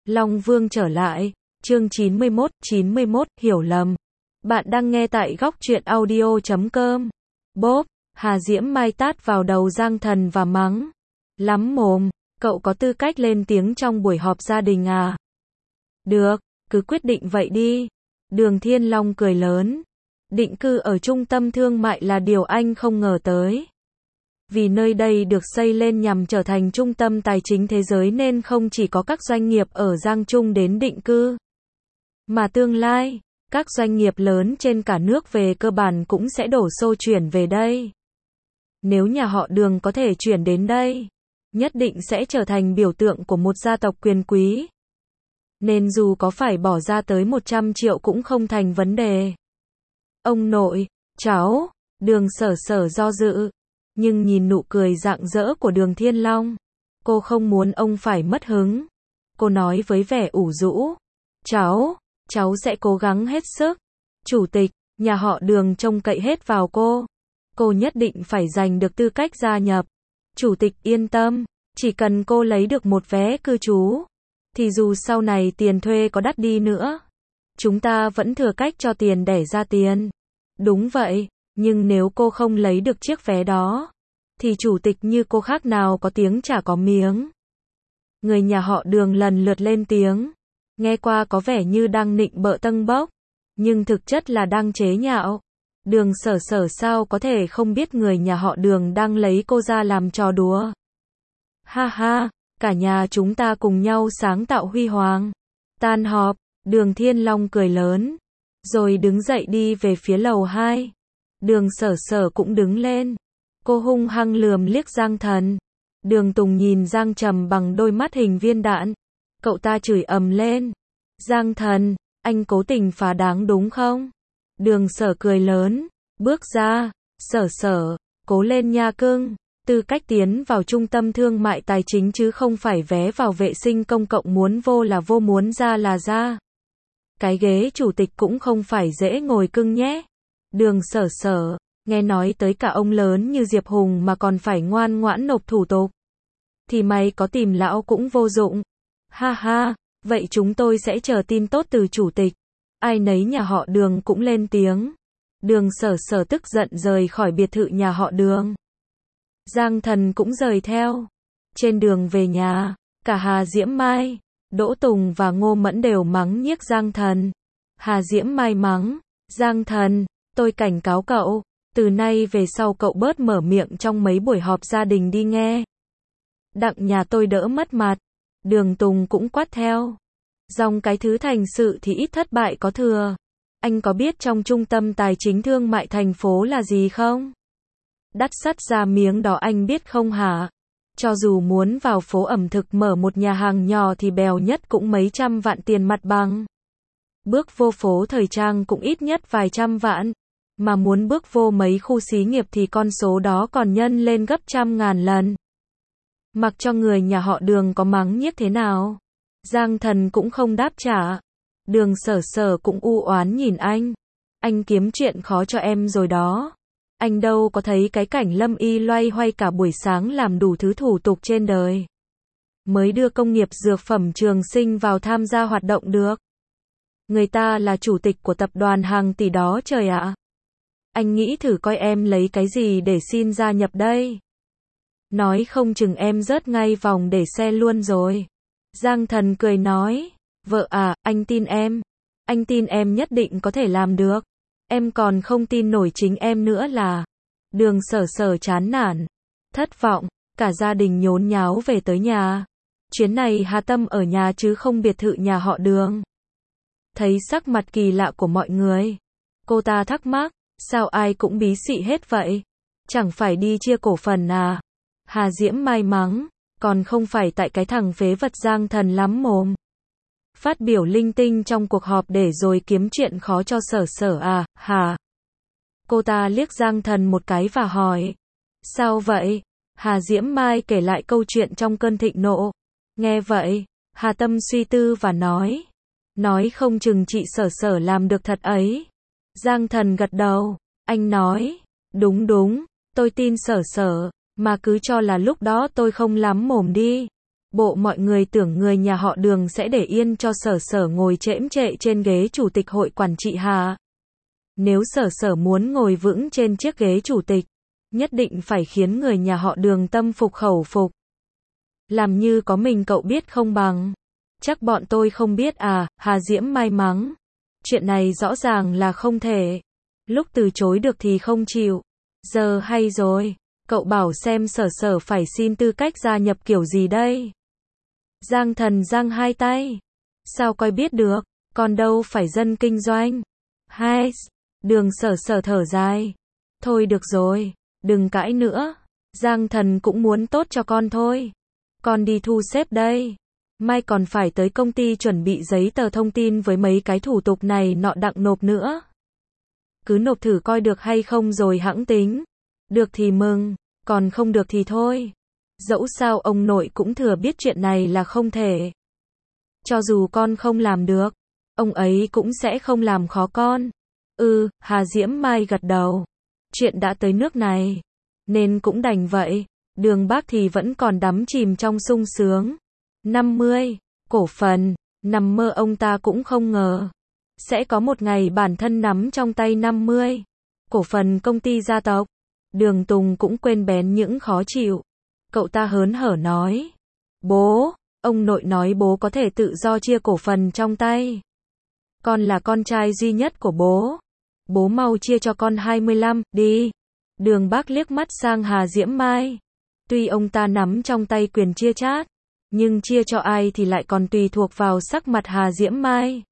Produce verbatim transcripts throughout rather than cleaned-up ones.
Long Vương trở lại, chương chín mươi mốt, chín mươi mốt, hiểu lầm. Bạn đang nghe tại góc truyện audio chấm com. Bốp, Hà Diễm Mai tát vào đầu Giang Thần và mắng. Lắm mồm, cậu có tư cách lên tiếng trong buổi họp gia đình à? Được, cứ quyết định vậy đi. Đường Thiên Long cười lớn. Định cư ở trung tâm thương mại là điều anh không ngờ tới. Vì nơi đây được xây lên nhằm trở thành trung tâm tài chính thế giới nên không chỉ có các doanh nghiệp ở Giang Trung đến định cư, mà tương lai, các doanh nghiệp lớn trên cả nước về cơ bản cũng sẽ đổ xô chuyển về đây. Nếu nhà họ Đường có thể chuyển đến đây, nhất định sẽ trở thành biểu tượng của một gia tộc quyền quý. Nên dù có phải bỏ ra tới một trăm triệu cũng không thành vấn đề. Ông nội, cháu, Đường Sở Sở do dự. Nhưng nhìn nụ cười rạng rỡ của Đường Thiên Long, cô không muốn ông phải mất hứng. Cô nói với vẻ ủ rũ. Cháu, cháu sẽ cố gắng hết sức. Chủ tịch, nhà họ Đường trông cậy hết vào cô. Cô nhất định phải giành được tư cách gia nhập. Chủ tịch yên tâm, chỉ cần cô lấy được một vé cư trú, thì dù sau này tiền thuê có đắt đi nữa, chúng ta vẫn thừa cách cho tiền để ra tiền. Đúng vậy. Nhưng nếu cô không lấy được chiếc vé đó, thì chủ tịch như cô khác nào có tiếng chả có miếng. Người nhà họ Đường lần lượt lên tiếng. Nghe qua có vẻ như đang nịnh bợ tâng bốc, nhưng thực chất là đang chế nhạo. Đường Sở Sở sao có thể không biết người nhà họ Đường đang lấy cô ra làm trò đùa. Ha ha, cả nhà chúng ta cùng nhau sáng tạo huy hoàng. Tan họp, Đường Thiên Long cười lớn, rồi đứng dậy đi về phía lầu hai. Đường Sở Sở cũng đứng lên. Cô hung hăng lườm liếc Giang Thần. Đường Tùng nhìn Giang Trầm bằng đôi mắt hình viên đạn. Cậu ta chửi ầm lên. Giang Thần, anh cố tình phá đáng đúng không? Đường Sở cười lớn, bước ra. Sở Sở, cố lên nha cưng. Tư cách tiến vào trung tâm thương mại tài chính chứ không phải vé vào vệ sinh công cộng, muốn vô là vô, muốn ra là ra. Cái ghế chủ tịch cũng không phải dễ ngồi cưng nhé. Đường Sở Sở, nghe nói tới cả ông lớn như Diệp Hùng mà còn phải ngoan ngoãn nộp thủ tục, thì mày có tìm lão cũng vô dụng. Ha ha, vậy chúng tôi sẽ chờ tin tốt từ chủ tịch. Ai nấy nhà họ Đường cũng lên tiếng. Đường Sở Sở tức giận rời khỏi biệt thự nhà họ Đường. Giang Thần cũng rời theo. Trên đường về nhà, cả Hà Diễm Mai, Đỗ Tùng và Ngô Mẫn đều mắng nhiếc Giang Thần. Hà Diễm Mai mắng, Giang Thần, tôi cảnh cáo cậu, từ nay về sau cậu bớt mở miệng trong mấy buổi họp gia đình đi nghe. Đặng nhà tôi đỡ mất mặt. Đường Tùng cũng quát theo. Dòng cái thứ thành sự thì ít thất bại có thừa. Anh có biết trong trung tâm tài chính thương mại thành phố là gì không? Đắt sắt ra miếng đó anh biết không hả? Cho dù muốn vào phố ẩm thực mở một nhà hàng nhỏ thì bèo nhất cũng mấy trăm vạn tiền mặt bằng. Bước vô phố thời trang cũng ít nhất vài trăm vạn. Mà muốn bước vô mấy khu xí nghiệp thì con số đó còn nhân lên gấp trăm ngàn lần. Mặc cho người nhà họ Đường có mắng nhiếc thế nào, Giang Thần cũng không đáp trả. Đường Sở Sở cũng u oán nhìn anh. Anh kiếm chuyện khó cho em rồi đó. Anh đâu có thấy cái cảnh Lâm Y loay hoay cả buổi sáng làm đủ thứ thủ tục trên đời, mới đưa công nghiệp dược phẩm Trường Sinh vào tham gia hoạt động được. Người ta là chủ tịch của tập đoàn hàng tỷ đó trời ạ. Anh nghĩ thử coi em lấy cái gì để xin gia nhập đây. Nói không chừng em rớt ngay vòng để xe luôn rồi. Giang Thần cười nói, vợ à, anh tin em. Anh tin em nhất định có thể làm được. Em còn không tin nổi chính em nữa là. Đường Sở Sở chán nản, thất vọng, cả gia đình nhốn nháo về tới nhà. Chuyến này Hà Tâm ở nhà chứ không biệt thự nhà họ Đường. Thấy sắc mặt kỳ lạ của mọi người, cô ta thắc mắc, sao ai cũng bí xị hết vậy? Chẳng phải đi chia cổ phần à? Hà Diễm Mai mắng, còn không phải tại cái thằng phế vật Giang Thần lắm mồm. Phát biểu linh tinh trong cuộc họp để rồi kiếm chuyện khó cho Sở Sở à, hả? Cô ta liếc Giang Thần một cái và hỏi, sao vậy? Hà Diễm Mai kể lại câu chuyện trong cơn thịnh nộ. Nghe vậy, Hà Tâm suy tư và nói, nói không chừng chị Sở Sở làm được thật ấy. Giang Thần gật đầu, anh nói, đúng đúng, tôi tin Sở Sở, mà cứ cho là lúc đó tôi không lắm mồm đi. Bộ mọi người tưởng người nhà họ Đường sẽ để yên cho Sở Sở ngồi chễm chệ trên ghế chủ tịch hội quản trị hả? Nếu Sở Sở muốn ngồi vững trên chiếc ghế chủ tịch, nhất định phải khiến người nhà họ Đường tâm phục khẩu phục. Làm như có mình cậu biết không bằng. Chắc bọn tôi không biết à, Hà Diễm Mai mắng. Chuyện này rõ ràng là không thể. Lúc từ chối được thì không chịu. Giờ hay rồi, cậu bảo xem Sở Sở phải xin tư cách gia nhập kiểu gì đây? Giang Thần giang hai tay. Sao coi biết được, con đâu phải dân kinh doanh. Hai, Đường Sở Sở thở dài. Thôi được rồi, đừng cãi nữa. Giang Thần cũng muốn tốt cho con thôi. Con đi thu xếp đây. Mai còn phải tới công ty chuẩn bị giấy tờ thông tin với mấy cái thủ tục này nọ đặng nộp nữa. Cứ nộp thử coi được hay không rồi hẵng tính. Được thì mừng, còn không được thì thôi. Dẫu sao ông nội cũng thừa biết chuyện này là không thể. Cho dù con không làm được, ông ấy cũng sẽ không làm khó con. Ừ, Hà Diễm Mai gật đầu. Chuyện đã tới nước này, nên cũng đành vậy. Đường Bác thì vẫn còn đắm chìm trong sung sướng. năm mươi, cổ phần, nằm mơ ông ta cũng không ngờ. Sẽ có một ngày bản thân nắm trong tay năm mươi, cổ phần công ty gia tộc. Đường Tùng cũng quên bén những khó chịu. Cậu ta hớn hở nói. Bố, ông nội nói bố có thể tự do chia cổ phần trong tay. Con là con trai duy nhất của bố. Bố mau chia cho con hai mươi lăm, đi. Đường Bác liếc mắt sang Hà Diễm Mai. Tuy ông ta nắm trong tay quyền chia chác, nhưng chia cho ai thì lại còn tùy thuộc vào sắc mặt Hà Diễm Mai.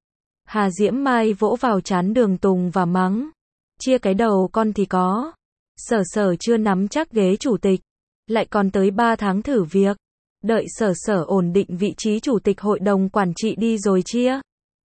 Hà Diễm Mai vỗ vào trán Đường Tùng và mắng. Chia cái đầu con thì có. Sở Sở chưa nắm chắc ghế chủ tịch, lại còn tới ba tháng thử việc. Đợi Sở Sở ổn định vị trí chủ tịch hội đồng quản trị đi rồi chia.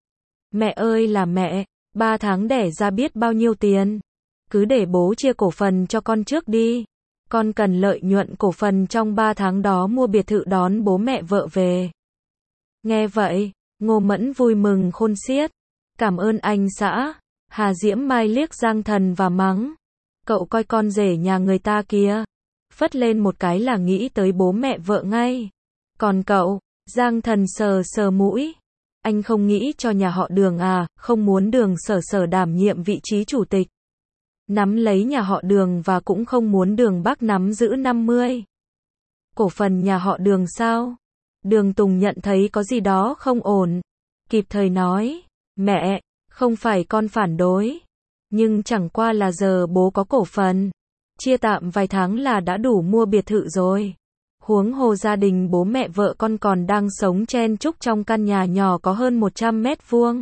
Mẹ ơi là mẹ, ba tháng đẻ ra biết bao nhiêu tiền. Cứ để bố chia cổ phần cho con trước đi. Con cần lợi nhuận cổ phần trong ba tháng đó mua biệt thự đón bố mẹ vợ về. Nghe vậy, Ngô Mẫn vui mừng khôn xiết. Cảm ơn anh xã. Hà Diễm Mai liếc Giang Thần và mắng. Cậu coi con rể nhà người ta kìa. Phất lên một cái là nghĩ tới bố mẹ vợ ngay. Còn cậu, Giang Thần sờ sờ mũi. Anh không nghĩ cho nhà họ Đường à, không muốn Đường Sở Sở đảm nhiệm vị trí chủ tịch. Nắm lấy nhà họ Đường và cũng không muốn Đường Bác nắm giữ năm mươi. Cổ phần nhà họ Đường sao? Đường Tùng nhận thấy có gì đó không ổn. Kịp thời nói, mẹ, không phải con phản đối. Nhưng chẳng qua là giờ bố có cổ phần. Chia tạm vài tháng là đã đủ mua biệt thự rồi. Huống hồ gia đình bố mẹ vợ con còn đang sống chen chúc trong căn nhà nhỏ có hơn một trăm mét vuông.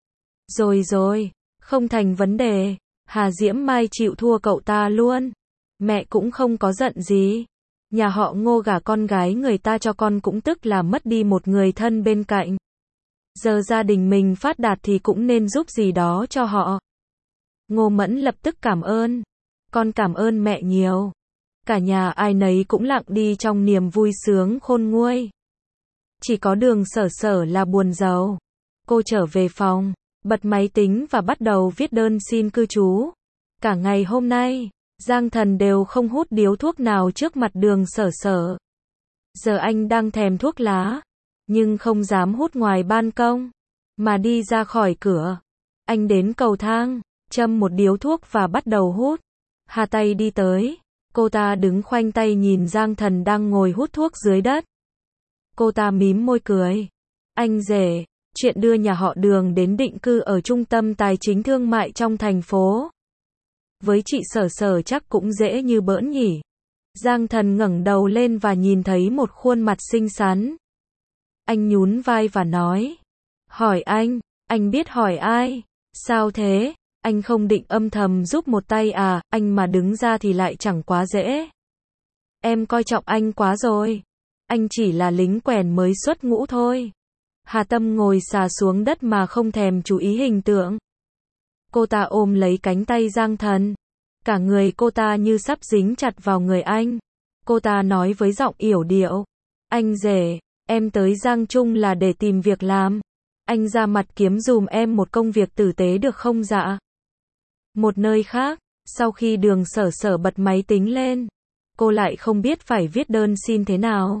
Rồi rồi, không thành vấn đề. Hà Diễm Mai chịu thua cậu ta luôn. Mẹ cũng không có giận gì. Nhà họ Ngô gả con gái người ta cho con cũng tức là mất đi một người thân bên cạnh. Giờ gia đình mình phát đạt thì cũng nên giúp gì đó cho họ. Ngô Mẫn lập tức cảm ơn. Con cảm ơn mẹ nhiều. Cả nhà ai nấy cũng lặng đi trong niềm vui sướng khôn nguôi. Chỉ có Đường Sở Sở là buồn rầu. Cô trở về phòng, bật máy tính và bắt đầu viết đơn xin cư trú. Cả ngày hôm nay, Giang Thần đều không hút điếu thuốc nào trước mặt Đường Sở Sở. Giờ anh đang thèm thuốc lá, nhưng không dám hút ngoài ban công, mà đi ra khỏi cửa. Anh đến cầu thang, châm một điếu thuốc và bắt đầu hút. Hà Tây đi tới, cô ta đứng khoanh tay nhìn Giang Thần đang ngồi hút thuốc dưới đất. Cô ta mím môi cười. Anh rể, chuyện đưa nhà họ Đường đến định cư ở trung tâm tài chính thương mại trong thành phố. Với chị Sở Sở chắc cũng dễ như bỡn nhỉ. Giang Thần ngẩng đầu lên và nhìn thấy một khuôn mặt xinh xắn. Anh nhún vai và nói. Hỏi anh, anh biết hỏi ai? Sao thế? Anh không định âm thầm giúp một tay à, anh mà đứng ra thì lại chẳng quá dễ. Em coi trọng anh quá rồi. Anh chỉ là lính quèn mới xuất ngũ thôi. Hà Tâm ngồi xà xuống đất mà không thèm chú ý hình tượng. Cô ta ôm lấy cánh tay Giang Thần. Cả người cô ta như sắp dính chặt vào người anh. Cô ta nói với giọng yểu điệu. Anh rể, em tới Giang Trung là để tìm việc làm. Anh ra mặt kiếm dùm em một công việc tử tế được không dạ? Một nơi khác, sau khi Đường Sở Sở bật máy tính lên, cô lại không biết phải viết đơn xin thế nào.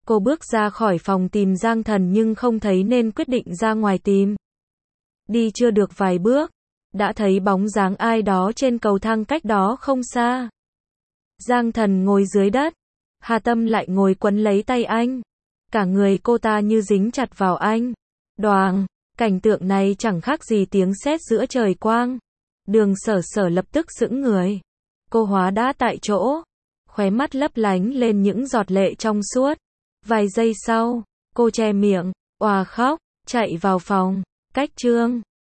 Cô bước ra khỏi phòng tìm Giang Thần nhưng không thấy nên quyết định ra ngoài tìm. Đi chưa được vài bước, đã thấy bóng dáng ai đó trên cầu thang cách đó không xa. Giang Thần ngồi dưới đất, Hà Tâm lại ngồi quấn lấy tay anh. Cả người cô ta như dính chặt vào anh. Đoàng, cảnh tượng này chẳng khác gì tiếng sét giữa trời quang. Đường Sở Sở lập tức sững người. Cô hóa đá tại chỗ, khóe mắt lấp lánh lên những giọt lệ trong suốt. Vài giây sau, cô che miệng, òa khóc, chạy vào phòng. Cách chương